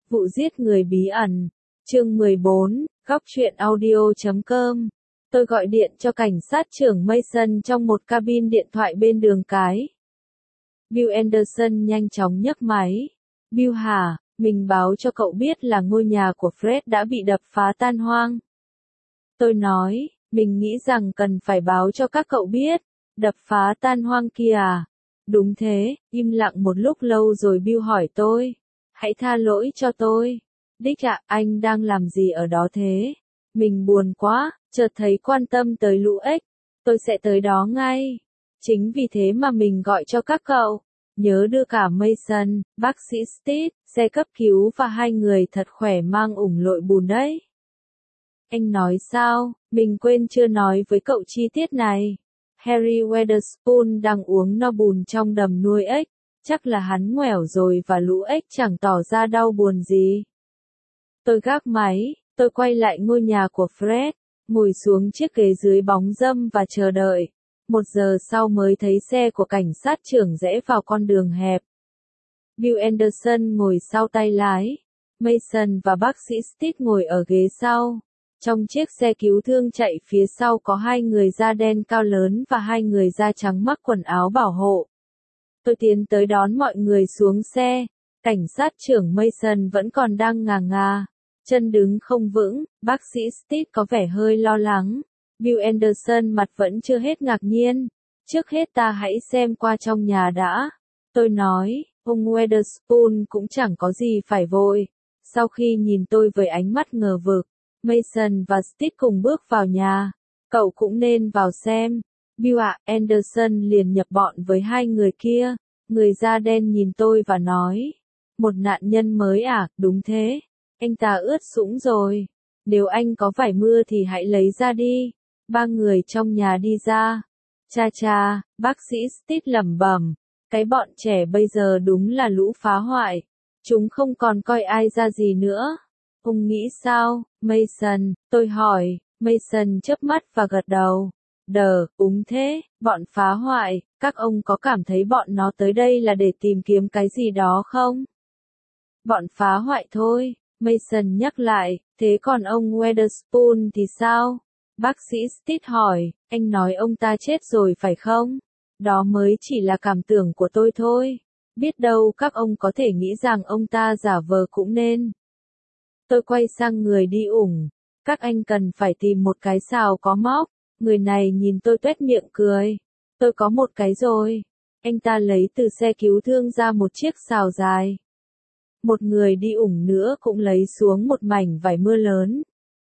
Vụ giết người bí ẩn. Chương 14, góc truyện audio.com. Tôi gọi điện cho cảnh sát trưởng Mason trong một cabin điện thoại bên đường cái. Bill Anderson nhanh chóng nhấc máy. Bill hả, mình báo cho cậu biết là ngôi nhà của Fred đã bị đập phá tan hoang. Tôi nói, mình nghĩ rằng cần phải báo cho các cậu biết. Đập phá tan hoang kia à? Đúng thế, im lặng một lúc lâu rồi Bill hỏi tôi. Hãy tha lỗi cho tôi. Dick ạ, anh đang làm gì ở đó thế? Mình buồn quá, chợt thấy quan tâm tới lũ ếch. Tôi sẽ tới đó ngay. Chính vì thế mà mình gọi cho các cậu. Nhớ đưa cả Mason, bác sĩ Steve, xe cấp cứu và hai người thật khỏe mang ủng lội bùn đấy. Anh nói sao? Mình quên chưa nói với cậu chi tiết này. Harry Weatherspoon đang uống no bùn trong đầm nuôi ếch. Chắc là hắn ngoẻo rồi và lũ ếch chẳng tỏ ra đau buồn gì. Tôi gác máy, tôi quay lại ngôi nhà của Fred, ngồi xuống chiếc ghế dưới bóng râm và chờ đợi. 1 giờ sau mới thấy xe của cảnh sát trưởng rẽ vào con đường hẹp. Bill Anderson ngồi sau tay lái. Mason và bác sĩ Steve ngồi ở ghế sau. Trong chiếc xe cứu thương chạy phía sau có 2 người da đen cao lớn và 2 người da trắng mặc quần áo bảo hộ. Tôi tiến tới đón mọi người xuống xe. Cảnh sát trưởng Mason vẫn còn đang ngà ngà, chân đứng không vững, bác sĩ Steve có vẻ hơi lo lắng. Bill Anderson mặt vẫn chưa hết ngạc nhiên. Trước hết ta hãy xem qua trong nhà đã. Tôi nói, ông Weatherspoon cũng chẳng có gì phải vội. Sau khi nhìn tôi với ánh mắt ngờ vực, Mason và Steve cùng bước vào nhà. Cậu cũng nên vào xem. Bill ạ, Anderson liền nhập bọn với 2 người kia. Người da đen nhìn tôi và nói, một nạn nhân mới à? Đúng thế. Anh ta ướt sũng rồi. Nếu anh có vải mưa thì hãy lấy ra đi. 3 người trong nhà đi ra. Cha cha, bác sĩ Steve lẩm bẩm. Cái bọn trẻ bây giờ đúng là lũ phá hoại. Chúng không còn coi ai ra gì nữa. Ông nghĩ sao, Mason? Tôi hỏi. Mason chớp mắt và gật đầu. Đúng thế, bọn phá hoại. Các ông có cảm thấy bọn nó tới đây là để tìm kiếm cái gì đó không? Bọn phá hoại thôi. Mason nhắc lại, thế còn ông Weatherspoon thì sao? Bác sĩ Steve hỏi, anh nói ông ta chết rồi phải không? Đó mới chỉ là cảm tưởng của tôi thôi. Biết đâu các ông có thể nghĩ rằng ông ta giả vờ cũng nên. Tôi quay sang người đi ủng. Các anh cần phải tìm một cái sào có móc. Người này nhìn tôi tuét miệng cười. Tôi có một cái rồi. Anh ta lấy từ xe cứu thương ra một chiếc sào dài. Một người đi ủng nữa cũng lấy xuống một mảnh vải mưa lớn.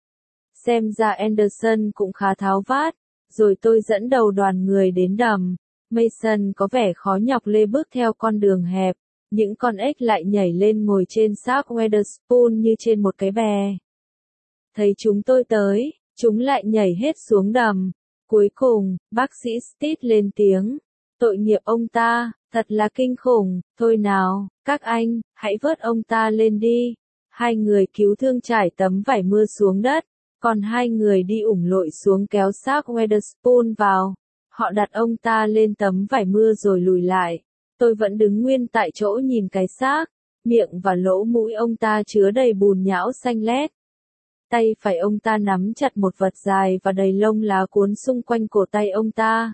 Xem ra Anderson cũng khá tháo vát. Rồi tôi dẫn đầu đoàn người đến đầm. Mason có vẻ khó nhọc lê bước theo con đường hẹp. Những con ếch lại nhảy lên ngồi trên xác Weatherspoon như trên một cái bè. Thấy chúng tôi tới, chúng lại nhảy hết xuống đầm. Cuối cùng, bác sĩ Steve lên tiếng. Tội nghiệp ông ta, thật là kinh khủng. Thôi nào, các anh, hãy vớt ông ta lên đi. 2 người cứu thương trải tấm vải mưa xuống đất. Còn 2 người đi ủng lội xuống kéo xác Weatherspoon vào. Họ đặt ông ta lên tấm vải mưa rồi lùi lại. Tôi vẫn đứng nguyên tại chỗ nhìn cái xác. Miệng và lỗ mũi ông ta chứa đầy bùn nhão xanh lét. Tay phải ông ta nắm chặt một vật dài và đầy lông lá cuốn xung quanh cổ tay ông ta.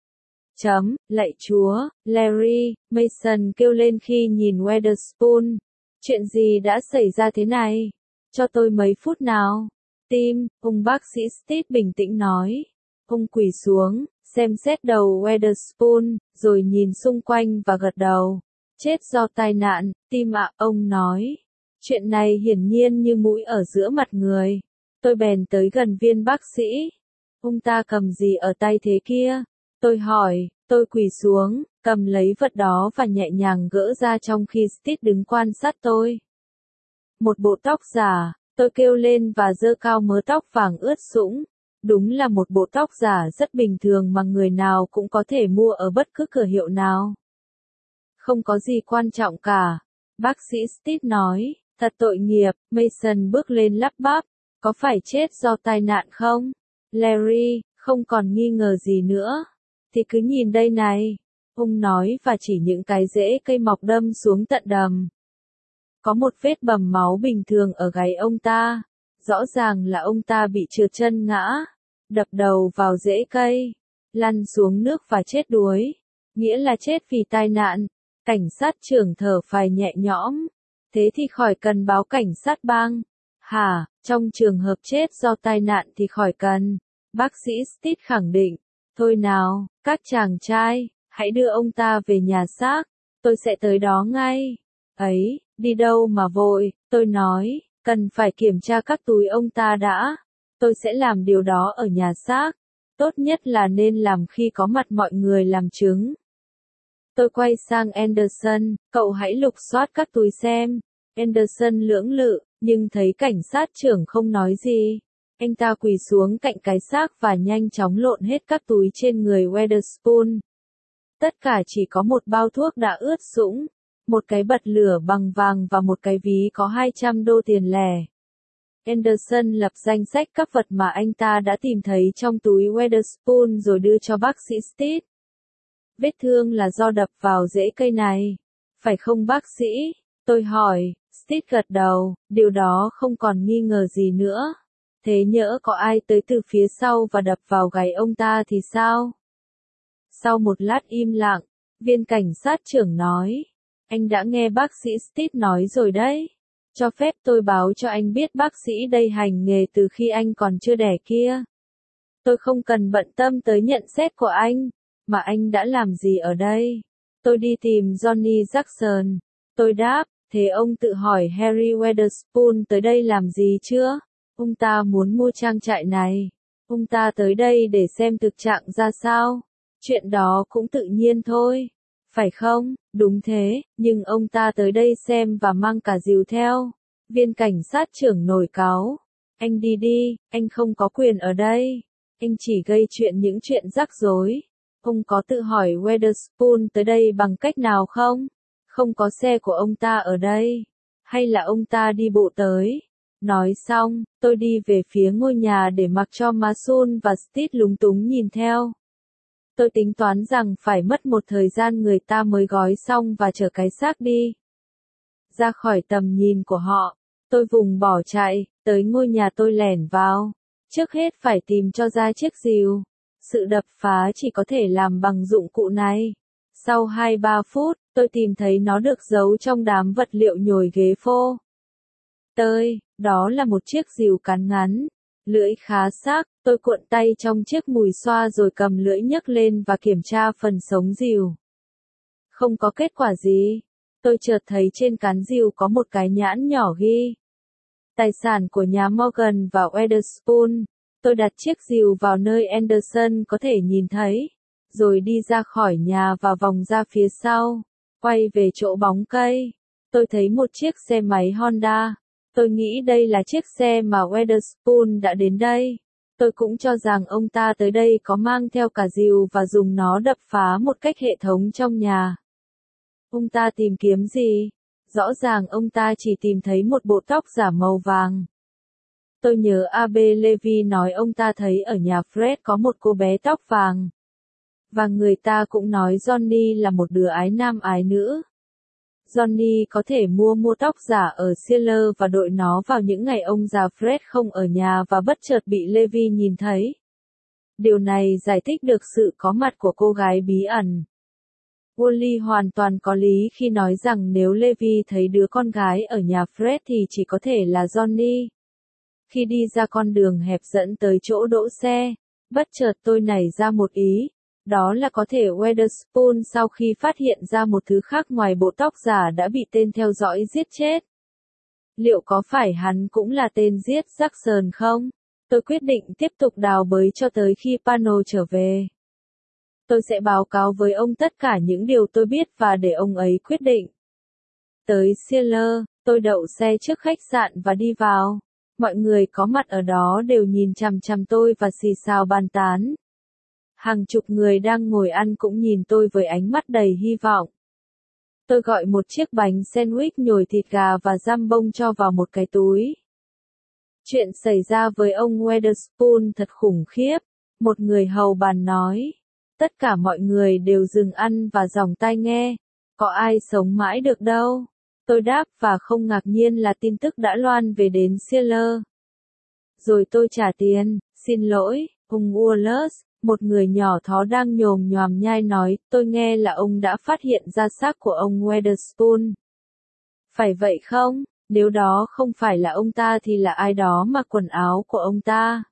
Lạy Chúa, Larry, Mason kêu lên khi nhìn Weatherspoon. Chuyện gì đã xảy ra thế này? Cho tôi mấy phút nào. Tim, ông bác sĩ Steve bình tĩnh nói. Ông quỳ xuống, xem xét đầu Weatherspoon, rồi nhìn xung quanh và gật đầu. Chết do tai nạn, Tim ạ, ông nói. Chuyện này hiển nhiên như mũi ở giữa mặt người. Tôi bèn tới gần viên bác sĩ. Ông ta cầm gì ở tay thế kia? Tôi hỏi, tôi quỳ xuống, cầm lấy vật đó và nhẹ nhàng gỡ ra trong khi Steve đứng quan sát tôi. Một bộ tóc giả, tôi kêu lên và giơ cao mớ tóc vàng ướt sũng. Đúng là một bộ tóc giả rất bình thường mà người nào cũng có thể mua ở bất cứ cửa hiệu nào. Không có gì quan trọng cả. Bác sĩ Steve nói, thật tội nghiệp. Mason bước lên lắp bắp. Có phải chết do tai nạn không? Larry, không còn nghi ngờ gì nữa. Thì cứ nhìn đây này. Ông nói và chỉ những cái rễ cây mọc đâm xuống tận đầm. Có một vết bầm máu bình thường ở gáy ông ta. Rõ ràng là ông ta bị trượt chân ngã, đập đầu vào rễ cây, lăn xuống nước và chết đuối. Nghĩa là chết vì tai nạn. Cảnh sát trưởng thở phào nhẹ nhõm. Thế thì khỏi cần báo cảnh sát bang. Hả, trong trường hợp chết do tai nạn thì khỏi cần. Bác sĩ Steve khẳng định. Thôi nào, các chàng trai, hãy đưa ông ta về nhà xác. Tôi sẽ tới đó ngay. Ấy, đi đâu mà vội, tôi nói, cần phải kiểm tra các túi ông ta đã. Tôi sẽ làm điều đó ở nhà xác. Tốt nhất là nên làm khi có mặt mọi người làm chứng. Tôi quay sang Anderson, cậu hãy lục soát các túi xem. Anderson lưỡng lự, nhưng thấy cảnh sát trưởng không nói gì. Anh ta quỳ xuống cạnh cái xác và nhanh chóng lộn hết các túi trên người Witherspoon. Tất cả chỉ có một bao thuốc đã ướt sũng, một cái bật lửa bằng vàng và một cái ví có 200 đô tiền lẻ. Anderson lập danh sách các vật mà anh ta đã tìm thấy trong túi Witherspoon rồi đưa cho bác sĩ Steve. Vết thương là do đập vào rễ cây này. Phải không bác sĩ? Tôi hỏi. Steve gật đầu, điều đó không còn nghi ngờ gì nữa. Thế nhỡ có ai tới từ phía sau và đập vào gáy ông ta thì sao? Sau một lát im lặng, viên cảnh sát trưởng nói. Anh đã nghe bác sĩ Steve nói rồi đấy. Cho phép tôi báo cho anh biết bác sĩ đây hành nghề từ khi anh còn chưa đẻ kia. Tôi không cần bận tâm tới nhận xét của anh. Mà anh đã làm gì ở đây? Tôi đi tìm Johnny Jackson. Tôi đáp, thế ông tự hỏi Harry Witherspoon tới đây làm gì chưa? Ông ta muốn mua trang trại này. Ông ta tới đây để xem thực trạng ra sao. Chuyện đó cũng tự nhiên thôi. Phải không? Đúng thế, nhưng ông ta tới đây xem và mang cả rìu theo. Viên cảnh sát trưởng nổi cáu. Anh đi đi, anh không có quyền ở đây. Anh chỉ gây chuyện những chuyện rắc rối. Ông có tự hỏi Witherspoon tới đây bằng cách nào không? Không có xe của ông ta ở đây. Hay là ông ta đi bộ tới? Nói xong, tôi đi về phía ngôi nhà để mặc cho Mason và Steve lúng túng nhìn theo. Tôi tính toán rằng phải mất một thời gian người ta mới gói xong và chở cái xác đi. Ra khỏi tầm nhìn của họ, tôi vùng bỏ chạy, tới ngôi nhà tôi lẻn vào. Trước hết phải tìm cho ra chiếc rìu. Sự đập phá chỉ có thể làm bằng dụng cụ này. Sau 2-3 phút, tôi tìm thấy nó được giấu trong đám vật liệu nhồi ghế phô. Đó là một chiếc rìu cán ngắn. Lưỡi khá sắc, tôi cuộn tay trong chiếc mùi xoa rồi cầm lưỡi nhấc lên và kiểm tra phần sống rìu. Không có kết quả gì. Tôi chợt thấy trên cán rìu có một cái nhãn nhỏ ghi. Tài sản của nhà Morgan và Witherspoon. Tôi đặt chiếc rìu vào nơi Anderson có thể nhìn thấy, rồi đi ra khỏi nhà và vòng ra phía sau, quay về chỗ bóng cây. Tôi thấy một chiếc xe máy Honda. Tôi nghĩ đây là chiếc xe mà Witherspoon đã đến đây. Tôi cũng cho rằng ông ta tới đây có mang theo cả rìu và dùng nó đập phá một cách hệ thống trong nhà. Ông ta tìm kiếm gì? Rõ ràng ông ta chỉ tìm thấy một bộ tóc giả màu vàng. Tôi nhớ A.B. Levy nói ông ta thấy ở nhà Fred có một cô bé tóc vàng. Và người ta cũng nói Johnny là một đứa ái nam ái nữ. Johnny có thể mua tóc giả ở Sears và đội nó vào những ngày ông già Fred không ở nhà và bất chợt bị Levy nhìn thấy. Điều này giải thích được sự có mặt của cô gái bí ẩn. Wally hoàn toàn có lý khi nói rằng nếu Levy thấy đứa con gái ở nhà Fred thì chỉ có thể là Johnny. Khi đi ra con đường hẹp dẫn tới chỗ đỗ xe, bất chợt tôi nảy ra một ý. Đó là có thể Witherspoon sau khi phát hiện ra một thứ khác ngoài bộ tóc giả đã bị tên theo dõi giết chết. Liệu có phải hắn cũng là tên giết Jackson không? Tôi quyết định tiếp tục đào bới cho tới khi Pano trở về. Tôi sẽ báo cáo với ông tất cả những điều tôi biết và để ông ấy quyết định. Tới Sears, tôi đậu xe trước khách sạn và đi vào. Mọi người có mặt ở đó đều nhìn chằm chằm tôi và xì xào bàn tán. Hàng chục người đang ngồi ăn cũng nhìn tôi với ánh mắt đầy hy vọng. Tôi gọi một chiếc bánh sandwich nhồi thịt gà và giam bông cho vào một cái túi. Chuyện xảy ra với ông Witherspoon thật khủng khiếp, một người hầu bàn nói. Tất cả mọi người đều dừng ăn và giòng tai nghe. Có ai sống mãi được đâu. Tôi đáp và không ngạc nhiên là tin tức đã loan về đến Sealer. Rồi tôi trả tiền, xin lỗi, ông Wallace, một người nhỏ thó đang nhồm nhoàm nhai nói, tôi nghe là ông đã phát hiện ra xác của ông Weatherspoon. Phải vậy không? Nếu đó không phải là ông ta thì là ai đó mặc quần áo của ông ta.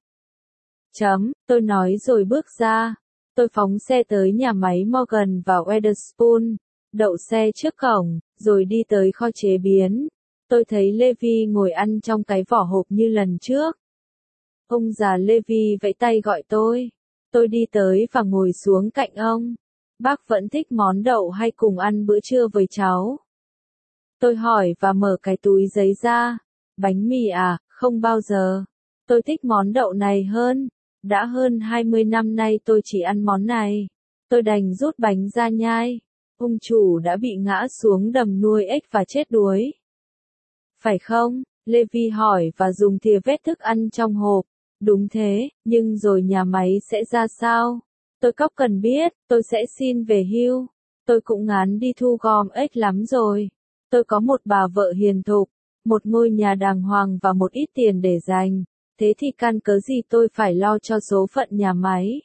Tôi nói rồi bước ra. Tôi phóng xe tới nhà máy Morgan và Weatherspoon, đậu xe trước cổng, rồi đi tới kho chế biến. Tôi thấy Levi ngồi ăn trong cái vỏ hộp như lần trước. Ông già Levi vẫy tay gọi tôi. Tôi đi tới và ngồi xuống cạnh ông. Bác vẫn thích món đậu hay cùng ăn bữa trưa với cháu? Tôi hỏi và mở cái túi giấy ra. Bánh mì à, không bao giờ. Tôi thích món đậu này hơn. Đã hơn 20 năm nay tôi chỉ ăn món này. Tôi đành rút bánh ra nhai. Ông chủ đã bị ngã xuống đầm nuôi ếch và chết đuối. Phải không? Levi hỏi và dùng thìa vét thức ăn trong hộp. Đúng thế, nhưng rồi nhà máy sẽ ra sao? Tôi cóc cần biết, tôi sẽ xin về hưu. Tôi cũng ngán đi thu gom ếch lắm rồi. Tôi có một bà vợ hiền thục, một ngôi nhà đàng hoàng và một ít tiền để dành. Thế thì căn cớ gì tôi phải lo cho số phận nhà máy?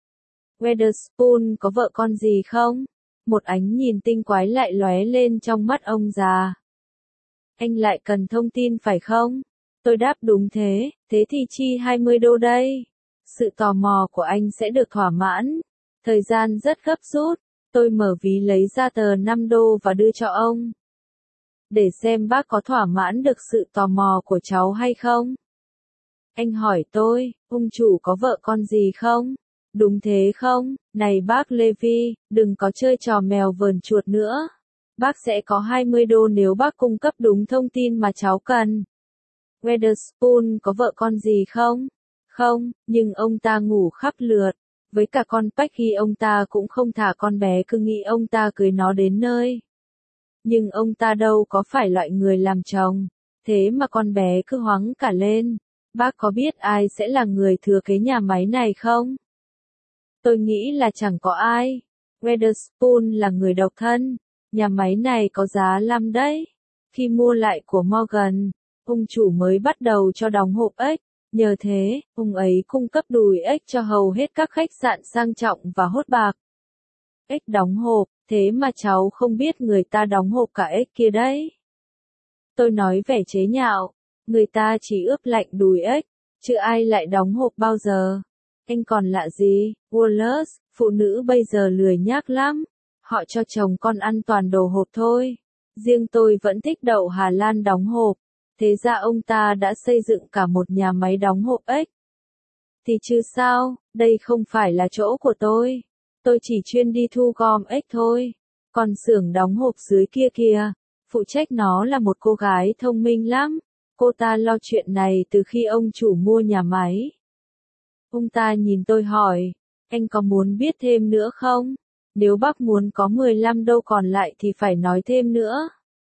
Weatherspoon có vợ con gì không? Một ánh nhìn tinh quái lại lóe lên trong mắt ông già. Anh lại cần thông tin phải không? Tôi đáp đúng thế, thế thì chi 20 đô đây. Sự tò mò của anh sẽ được thỏa mãn. Thời gian rất gấp rút, tôi mở ví lấy ra tờ 5 đô và đưa cho ông. Để xem bác có thỏa mãn được sự tò mò của cháu hay không. Anh hỏi tôi, ông chủ có vợ con gì không? Đúng thế không? Này bác Levi, đừng có chơi trò mèo vờn chuột nữa. Bác sẽ có 20 đô nếu bác cung cấp đúng thông tin mà cháu cần. Weatherspoon có vợ con gì không? Không, nhưng ông ta ngủ khắp lượt. Với cả con Peggy ông ta cũng không thả con bé, cứ nghĩ ông ta cưới nó đến nơi. Nhưng ông ta đâu có phải loại người làm chồng. Thế mà con bé cứ hoáng cả lên. Bác có biết ai sẽ là người thừa kế nhà máy này không? Tôi nghĩ là chẳng có ai. Weatherspoon là người độc thân. Nhà máy này có giá lắm đấy. Khi mua lại của Morgan, ông chủ mới bắt đầu cho đóng hộp ếch. Nhờ thế, ông ấy cung cấp đùi ếch cho hầu hết các khách sạn sang trọng và hốt bạc. Ếch đóng hộp, thế mà cháu không biết người ta đóng hộp cả ếch kia đấy. Tôi nói vẻ chế nhạo, người ta chỉ ướp lạnh đùi ếch, chứ ai lại đóng hộp bao giờ. Anh còn lạ gì, Wallace, phụ nữ bây giờ lười nhác lắm. Họ cho chồng con ăn toàn đồ hộp thôi. Riêng tôi vẫn thích đậu Hà Lan đóng hộp. Thế ra ông ta đã xây dựng cả một nhà máy đóng hộp ếch. Thì chứ sao, đây không phải là chỗ của tôi. Tôi chỉ chuyên đi thu gom ếch thôi. Còn xưởng đóng hộp dưới kia kìa, phụ trách nó là một cô gái thông minh lắm. Cô ta lo chuyện này từ khi ông chủ mua nhà máy. Ông ta nhìn tôi hỏi, anh có muốn biết thêm nữa không? Nếu bác muốn có 15 đô còn lại thì phải nói thêm nữa.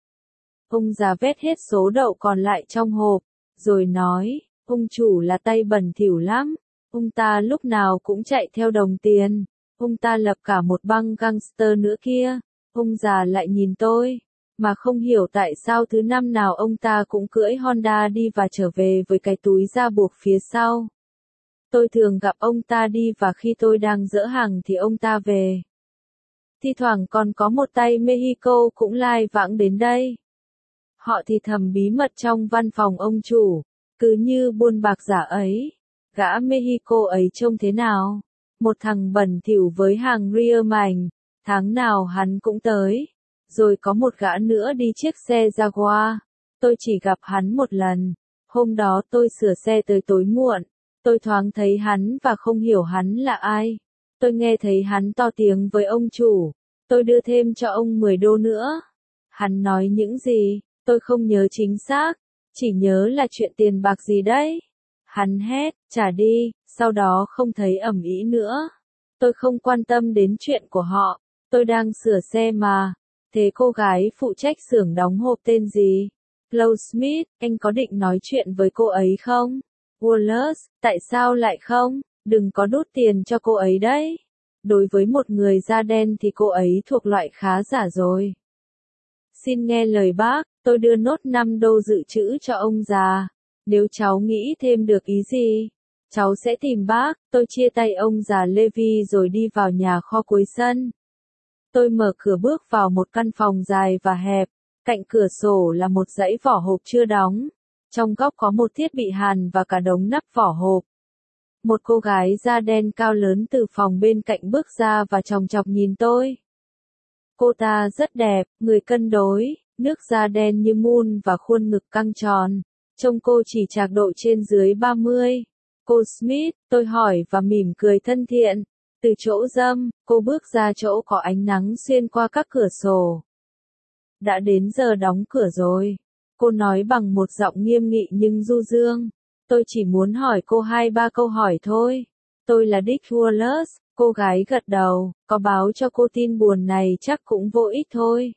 Ông già vét hết số đậu còn lại trong hộp, rồi nói, ông chủ là tay bẩn thỉu lắm. Ông ta lúc nào cũng chạy theo đồng tiền. Ông ta lập cả một băng gangster nữa kia. Ông già lại nhìn tôi, mà không hiểu tại sao thứ năm nào ông ta cũng cưỡi Honda đi và trở về với cái túi da buộc phía sau. Tôi thường gặp ông ta đi và khi tôi đang dỡ hàng thì ông ta về. Thi thoảng còn có một tay Mexico cũng lai vãng đến đây. Họ thì thầm bí mật trong văn phòng ông chủ, cứ như buôn bạc giả ấy. Gã Mexico ấy trông thế nào? Một thằng bẩn thỉu với hàng rear mảnh, tháng nào hắn cũng tới. Rồi có một gã nữa đi chiếc xe Jaguar. Tôi chỉ gặp hắn một lần. Hôm đó tôi sửa xe tới tối muộn. Tôi thoáng thấy hắn và không hiểu hắn là ai. Tôi nghe thấy hắn to tiếng với ông chủ. Tôi đưa thêm cho ông 10 đô nữa. Hắn nói những gì, tôi không nhớ chính xác. Chỉ nhớ là chuyện tiền bạc gì đấy. Hắn hét, trả đi, sau đó không thấy ầm ĩ nữa. Tôi không quan tâm đến chuyện của họ. Tôi đang sửa xe mà. Thế cô gái phụ trách xưởng đóng hộp tên gì? Chloe Smith, anh có định nói chuyện với cô ấy không? Wallace, tại sao lại không? Đừng có đút tiền cho cô ấy đấy. Đối với một người da đen thì cô ấy thuộc loại khá giả rồi. Xin nghe lời bác, Tôi đưa nốt 5 đô dự trữ cho ông già. Nếu cháu nghĩ thêm được ý gì, cháu sẽ tìm bác. Tôi chia tay ông già Levi rồi đi vào nhà kho cuối sân. Tôi mở cửa bước vào một căn phòng dài và hẹp. Cạnh cửa sổ là một dãy vỏ hộp chưa đóng. Trong góc có một thiết bị hàn và cả đống nắp vỏ hộp. Một cô gái da đen cao lớn từ phòng bên cạnh bước ra và chòng chọc nhìn tôi. Cô ta rất đẹp, người cân đối, nước da đen như mun và khuôn ngực căng tròn. Trông cô chỉ trạc độ trên dưới 30. Cô Smith, tôi hỏi và mỉm cười thân thiện. Từ chỗ râm, cô bước ra chỗ có ánh nắng xuyên qua các cửa sổ. Đã đến giờ đóng cửa rồi. Cô nói bằng một giọng nghiêm nghị nhưng du dương. Tôi chỉ muốn hỏi cô 2-3 câu hỏi thôi. Tôi là Dick Wallace. Cô gái gật đầu, có báo cho cô tin buồn này chắc cũng vô ích thôi.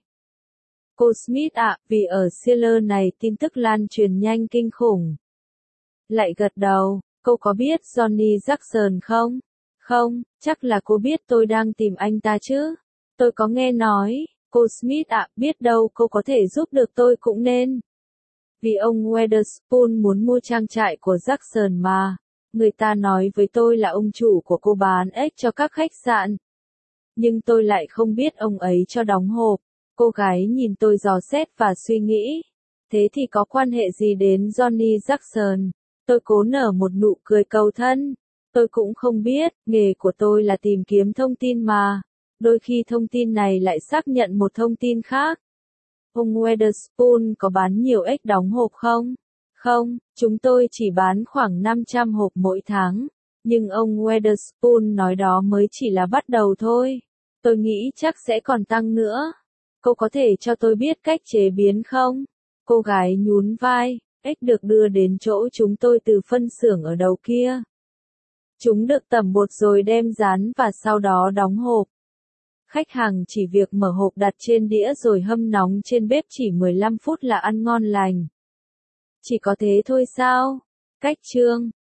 Cô Smith ạ, vì ở Sealer này tin tức lan truyền nhanh kinh khủng. Lại gật đầu, cô có biết Johnny Jackson không? Không, chắc là cô biết tôi đang tìm anh ta chứ. Tôi có nghe nói, cô Smith ạ, biết đâu cô có thể giúp được tôi cũng nên. Vì ông Weatherspoon muốn mua trang trại của Jackson mà. Người ta nói với tôi là ông chủ của cô bán ếch cho các khách sạn. Nhưng tôi lại không biết ông ấy cho đóng hộp. Cô gái nhìn tôi dò xét và suy nghĩ. Thế thì có quan hệ gì đến Johnny Jackson? Tôi cố nở một nụ cười cầu thân. Tôi cũng không biết, nghề của tôi là tìm kiếm thông tin mà. Đôi khi thông tin này lại xác nhận một thông tin khác. Ông Weatherspoon có bán nhiều ếch đóng hộp không? Không, chúng tôi chỉ bán khoảng 500 hộp mỗi tháng. Nhưng ông Weatherspoon nói đó mới chỉ là bắt đầu thôi. Tôi nghĩ chắc sẽ còn tăng nữa. Cô có thể cho tôi biết cách chế biến không? Cô gái nhún vai, ếch được đưa đến chỗ chúng tôi từ phân xưởng ở đầu kia. Chúng được tẩm bột rồi đem rán và sau đó đóng hộp. Khách hàng chỉ việc mở hộp đặt trên đĩa rồi hâm nóng trên bếp chỉ 15 phút là ăn ngon lành. Chỉ có thế thôi sao? Cách chương